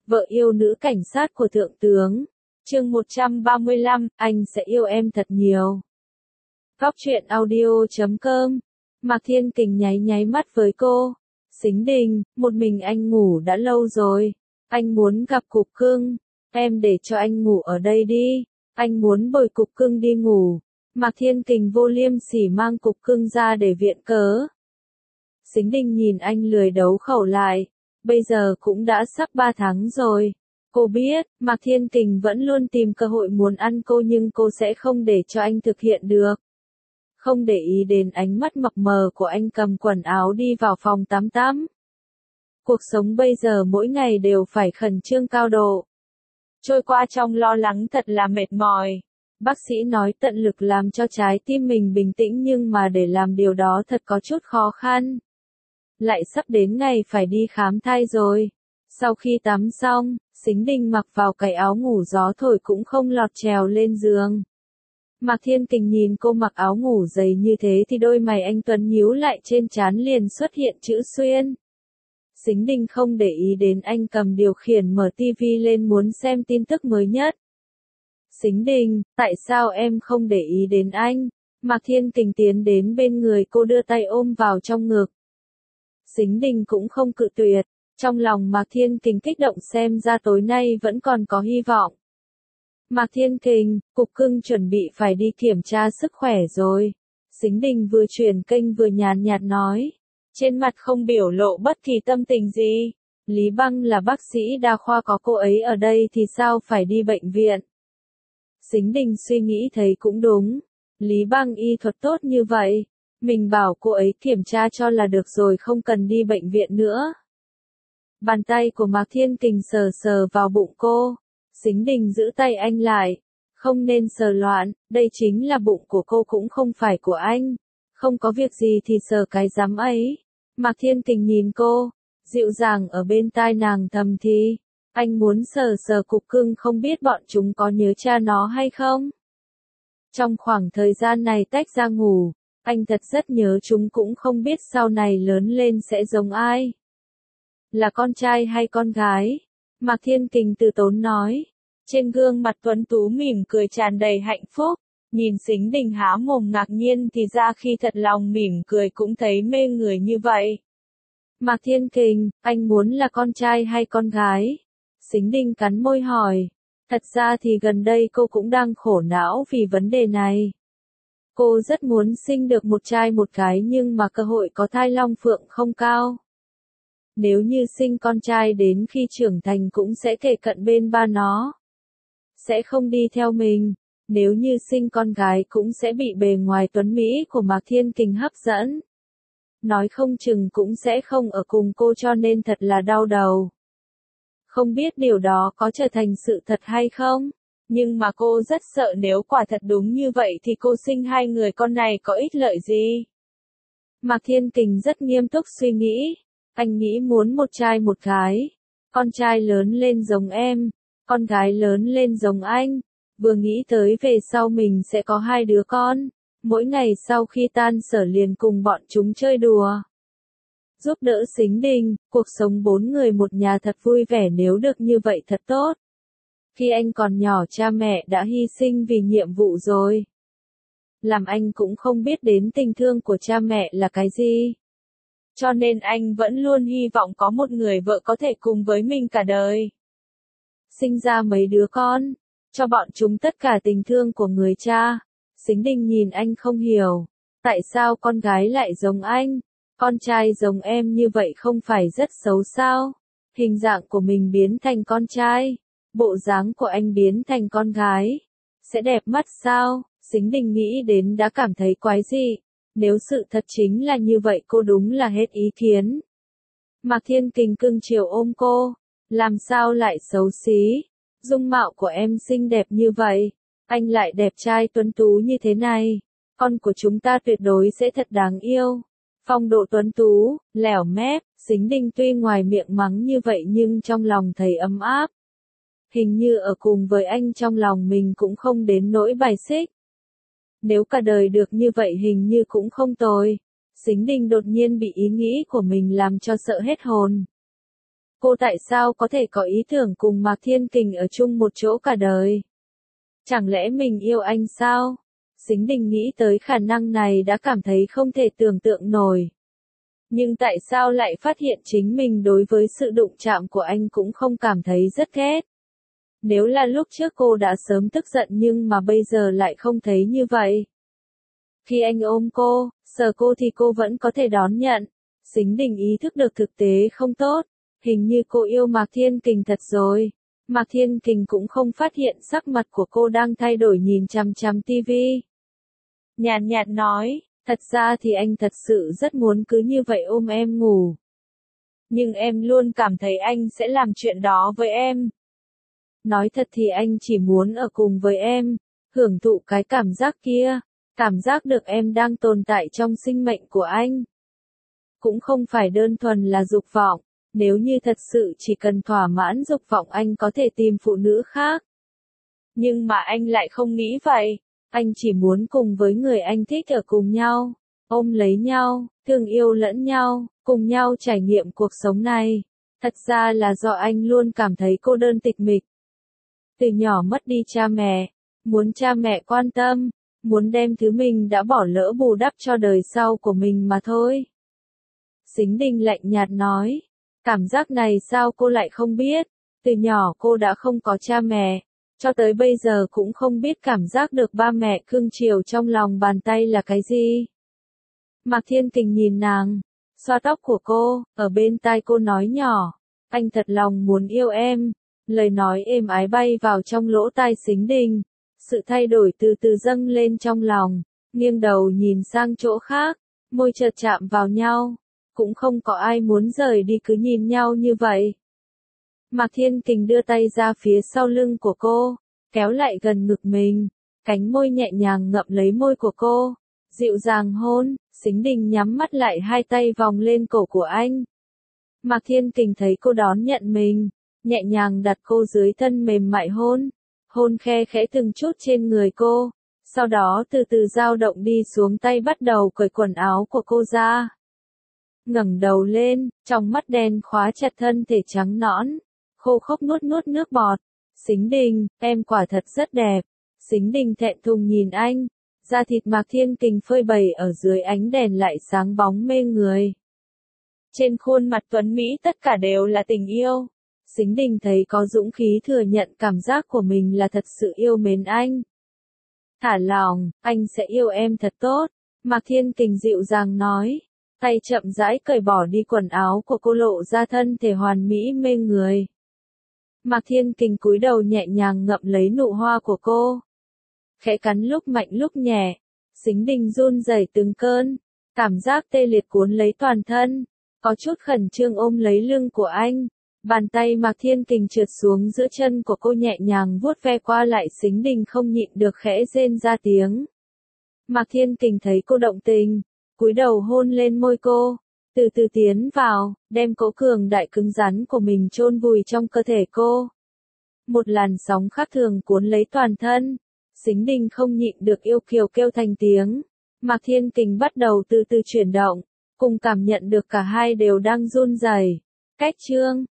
vợ yêu nữ cảnh sát của thượng tướng. Chương 135, anh sẽ yêu em thật nhiều. Góc truyện audio.com. Mạc Thiên Kình nháy nháy mắt với cô. Sính Đình, một mình anh ngủ đã lâu rồi. Anh muốn gặp Cục Cưng. Em để cho anh ngủ ở đây đi. Anh muốn bồi Cục Cưng đi ngủ. Mạc Thiên Kình vô liêm sỉ mang Cục Cưng ra để viện cớ. Sính Đình nhìn anh lười đấu khẩu lại. Bây giờ cũng đã sắp 3 tháng rồi. Cô biết, Mạc Thiên Kình vẫn luôn tìm cơ hội muốn ăn cô nhưng cô sẽ không để cho anh thực hiện được. Không để ý đến ánh mắt mập mờ của anh cầm quần áo đi vào phòng tắm tắm. Cuộc sống bây giờ mỗi ngày đều phải khẩn trương cao độ. Trôi qua trong lo lắng thật là mệt mỏi. Bác sĩ nói tận lực làm cho trái tim mình bình tĩnh nhưng mà để làm điều đó thật có chút khó khăn. Lại sắp đến ngày phải đi khám thai rồi. Sau khi tắm xong, Sính Đình mặc vào cái áo ngủ gió thổi cũng không lọt trèo lên giường. Mạc Thiên Kình nhìn cô mặc áo ngủ dày như thế thì đôi mày anh tuấn nhíu lại trên trán liền xuất hiện chữ xuyên. Sính Đình không để ý đến anh cầm điều khiển mở tivi lên muốn xem tin tức mới nhất. Sính Đình, tại sao em không để ý đến anh? Mạc Thiên Kình tiến đến bên người cô đưa tay ôm vào trong ngực. Sính Đình cũng không cự tuyệt. Trong lòng Mạc Thiên Kình kích động xem ra tối nay vẫn còn có hy vọng. Mạc Thiên Kình, Cục Cưng chuẩn bị phải đi kiểm tra sức khỏe rồi. Sính Đình vừa chuyển kênh vừa nhàn nhạt nói. Trên mặt không biểu lộ bất kỳ tâm tình gì. Lý Băng là bác sĩ đa khoa có cô ấy ở đây thì sao phải đi bệnh viện. Sính Đình suy nghĩ thấy cũng đúng. Lý Băng y thuật tốt như vậy. Mình bảo cô ấy kiểm tra cho là được rồi không cần đi bệnh viện nữa. Bàn tay của Mạc Thiên Kình sờ sờ vào bụng cô. Sính Đình giữ tay anh lại. Không nên sờ loạn, đây chính là bụng của cô cũng không phải của anh. Không có việc gì thì sờ cái rắm ấy. Mạc Thiên Kình nhìn cô, dịu dàng ở bên tai nàng thầm thì. Anh muốn sờ sờ Cục Cưng không biết bọn chúng có nhớ cha nó hay không. Trong khoảng thời gian này tách ra ngủ, anh thật rất nhớ chúng cũng không biết sau này lớn lên sẽ giống ai. Là con trai hay con gái? Mạc Thiên Kình từ tốn nói. Trên gương mặt tuấn tú mỉm cười tràn đầy hạnh phúc. Nhìn Sính Đình há mồm ngạc nhiên thì ra khi thật lòng mỉm cười cũng thấy mê người như vậy. Mạc Thiên Kình, anh muốn là con trai hay con gái? Sính Đình cắn môi hỏi. Thật ra thì gần đây cô cũng đang khổ não vì vấn đề này. Cô rất muốn sinh được một trai một gái nhưng mà cơ hội có thai long phượng không cao. Nếu như sinh con trai đến khi trưởng thành cũng sẽ kề cận bên ba nó. Sẽ không đi theo mình. Nếu như sinh con gái cũng sẽ bị bề ngoài tuấn mỹ của Mạc Thiên Kình hấp dẫn. Nói không chừng cũng sẽ không ở cùng cô cho nên thật là đau đầu. Không biết điều đó có trở thành sự thật hay không? Nhưng mà cô rất sợ nếu quả thật đúng như vậy thì cô sinh hai người con này có ích lợi gì? Mạc Thiên Kình rất nghiêm túc suy nghĩ. Anh nghĩ muốn một trai một gái. Con trai lớn lên giống em. Con gái lớn lên giống anh. Vừa nghĩ tới về sau mình sẽ có hai đứa con. Mỗi ngày sau khi tan sở liền cùng bọn chúng chơi đùa. Giúp đỡ Sính Đình, cuộc sống 4 người một nhà thật vui vẻ nếu được như vậy thật tốt. Khi anh còn nhỏ cha mẹ đã hy sinh vì nhiệm vụ rồi. Làm anh cũng không biết đến tình thương của cha mẹ là cái gì. Cho nên anh vẫn luôn hy vọng có một người vợ có thể cùng với mình cả đời. Sinh ra mấy đứa con, cho bọn chúng tất cả tình thương của người cha. Sính Đình nhìn anh không hiểu. Tại sao con gái lại giống anh? Con trai giống em như vậy không phải rất xấu sao? Hình dạng của mình biến thành con trai. Bộ dáng của anh biến thành con gái. Sẽ đẹp mắt sao? Sính Đình nghĩ đến đã cảm thấy quái dị. Nếu sự thật chính là như vậy cô đúng là hết ý kiến. Mạc Thiên Kình cưng chiều ôm cô. Làm sao lại xấu xí? Dung mạo của em xinh đẹp như vậy. Anh lại đẹp trai tuấn tú như thế này. Con của chúng ta tuyệt đối sẽ thật đáng yêu. Phong độ tuấn tú, lẻo mép, Sính Đình tuy ngoài miệng mắng như vậy nhưng trong lòng thấy ấm áp. Hình như ở cùng với anh trong lòng mình cũng không đến nỗi bài xích. Nếu cả đời được như vậy hình như cũng không tồi. Sính Đình đột nhiên bị ý nghĩ của mình làm cho sợ hết hồn. Cô tại sao có thể có ý tưởng cùng Mạc Thiên Kình ở chung một chỗ cả đời? Chẳng lẽ mình yêu anh sao? Sính Đình nghĩ tới khả năng này đã cảm thấy không thể tưởng tượng nổi. Nhưng tại sao lại phát hiện chính mình đối với sự đụng chạm của anh cũng không cảm thấy rất ghét? Nếu là lúc trước cô đã sớm tức giận nhưng mà bây giờ lại không thấy như vậy. Khi anh ôm cô, sờ cô thì cô vẫn có thể đón nhận. Sính Đình ý thức được thực tế không tốt. Hình như cô yêu Mạc Thiên Kình thật rồi. Mạc Thiên Kình cũng không phát hiện sắc mặt của cô đang thay đổi nhìn chằm chằm tivi. Nhàn nhạt nói, thật ra thì anh thật sự rất muốn cứ như vậy ôm em ngủ. Nhưng em luôn cảm thấy anh sẽ làm chuyện đó với em. Nói thật thì anh chỉ muốn ở cùng với em, hưởng thụ cái cảm giác kia, cảm giác được em đang tồn tại trong sinh mệnh của anh. Cũng không phải đơn thuần là dục vọng, nếu như thật sự chỉ cần thỏa mãn dục vọng anh có thể tìm phụ nữ khác. Nhưng mà anh lại không nghĩ vậy, anh chỉ muốn cùng với người anh thích ở cùng nhau, ôm lấy nhau, thương yêu lẫn nhau, cùng nhau trải nghiệm cuộc sống này. Thật ra là do anh luôn cảm thấy cô đơn tịch mịch. Từ nhỏ mất đi cha mẹ, muốn cha mẹ quan tâm, muốn đem thứ mình đã bỏ lỡ bù đắp cho đời sau của mình mà thôi. Sính Đình lạnh nhạt nói, cảm giác này sao cô lại không biết, từ nhỏ cô đã không có cha mẹ, cho tới bây giờ cũng không biết cảm giác được ba mẹ cưng chiều trong lòng bàn tay là cái gì. Mạc Thiên Kình nhìn nàng, xoa tóc của cô, ở bên tai cô nói nhỏ, anh thật lòng muốn yêu em. Lời nói êm ái bay vào trong lỗ tai Sính Đình, sự thay đổi từ từ dâng lên trong lòng, nghiêng đầu nhìn sang chỗ khác, môi chợt chạm vào nhau, cũng không có ai muốn rời đi cứ nhìn nhau như vậy. Mạc Thiên Kình đưa tay ra phía sau lưng của cô, kéo lại gần ngực mình, cánh môi nhẹ nhàng ngậm lấy môi của cô, dịu dàng hôn. Sính Đình nhắm mắt lại, hai tay vòng lên cổ của anh. Mạc Thiên Kình thấy cô đón nhận mình, nhẹ nhàng đặt cô dưới thân mềm mại hôn, hôn khe khẽ từng chút trên người cô, sau đó từ từ dao động đi xuống tay bắt đầu cởi quần áo của cô ra. Ngẩng đầu lên, trong mắt đen khóa chặt thân thể trắng nõn, khô khốc nuốt nuốt nước bọt. Sính Đình, em quả thật rất đẹp. Sính Đình thẹn thùng nhìn anh, da thịt Mạc Thiên Kình phơi bày ở dưới ánh đèn lại sáng bóng mê người. Trên khuôn mặt tuấn Mỹ tất cả đều là tình yêu. Sính Đình thấy có dũng khí thừa nhận cảm giác của mình là thật sự yêu mến anh. Thả lòng, anh sẽ yêu em thật tốt. Mạc Thiên Kình dịu dàng nói, tay chậm rãi cởi bỏ đi quần áo của cô lộ ra thân thể hoàn mỹ mê người. Mạc Thiên Kình cúi đầu nhẹ nhàng ngậm lấy nụ hoa của cô. Khẽ cắn lúc mạnh lúc nhẹ, Sính Đình run rẩy từng cơn, cảm giác tê liệt cuốn lấy toàn thân, có chút khẩn trương ôm lấy lưng của anh. Bàn tay Mạc Thiên Kình trượt xuống giữa chân của cô nhẹ nhàng vuốt ve qua lại. Sính Đình không nhịn được khẽ rên ra tiếng. Mạc Thiên Kình thấy cô động tình, cúi đầu hôn lên môi cô, từ từ tiến vào, đem cỗ cường đại cứng rắn của mình chôn vùi trong cơ thể cô. Một làn sóng khác thường cuốn lấy toàn thân, Sính Đình không nhịn được yêu kiều kêu thành tiếng. Mạc Thiên Kình bắt đầu từ từ chuyển động, cùng cảm nhận được cả hai đều đang run rẩy. Cách chương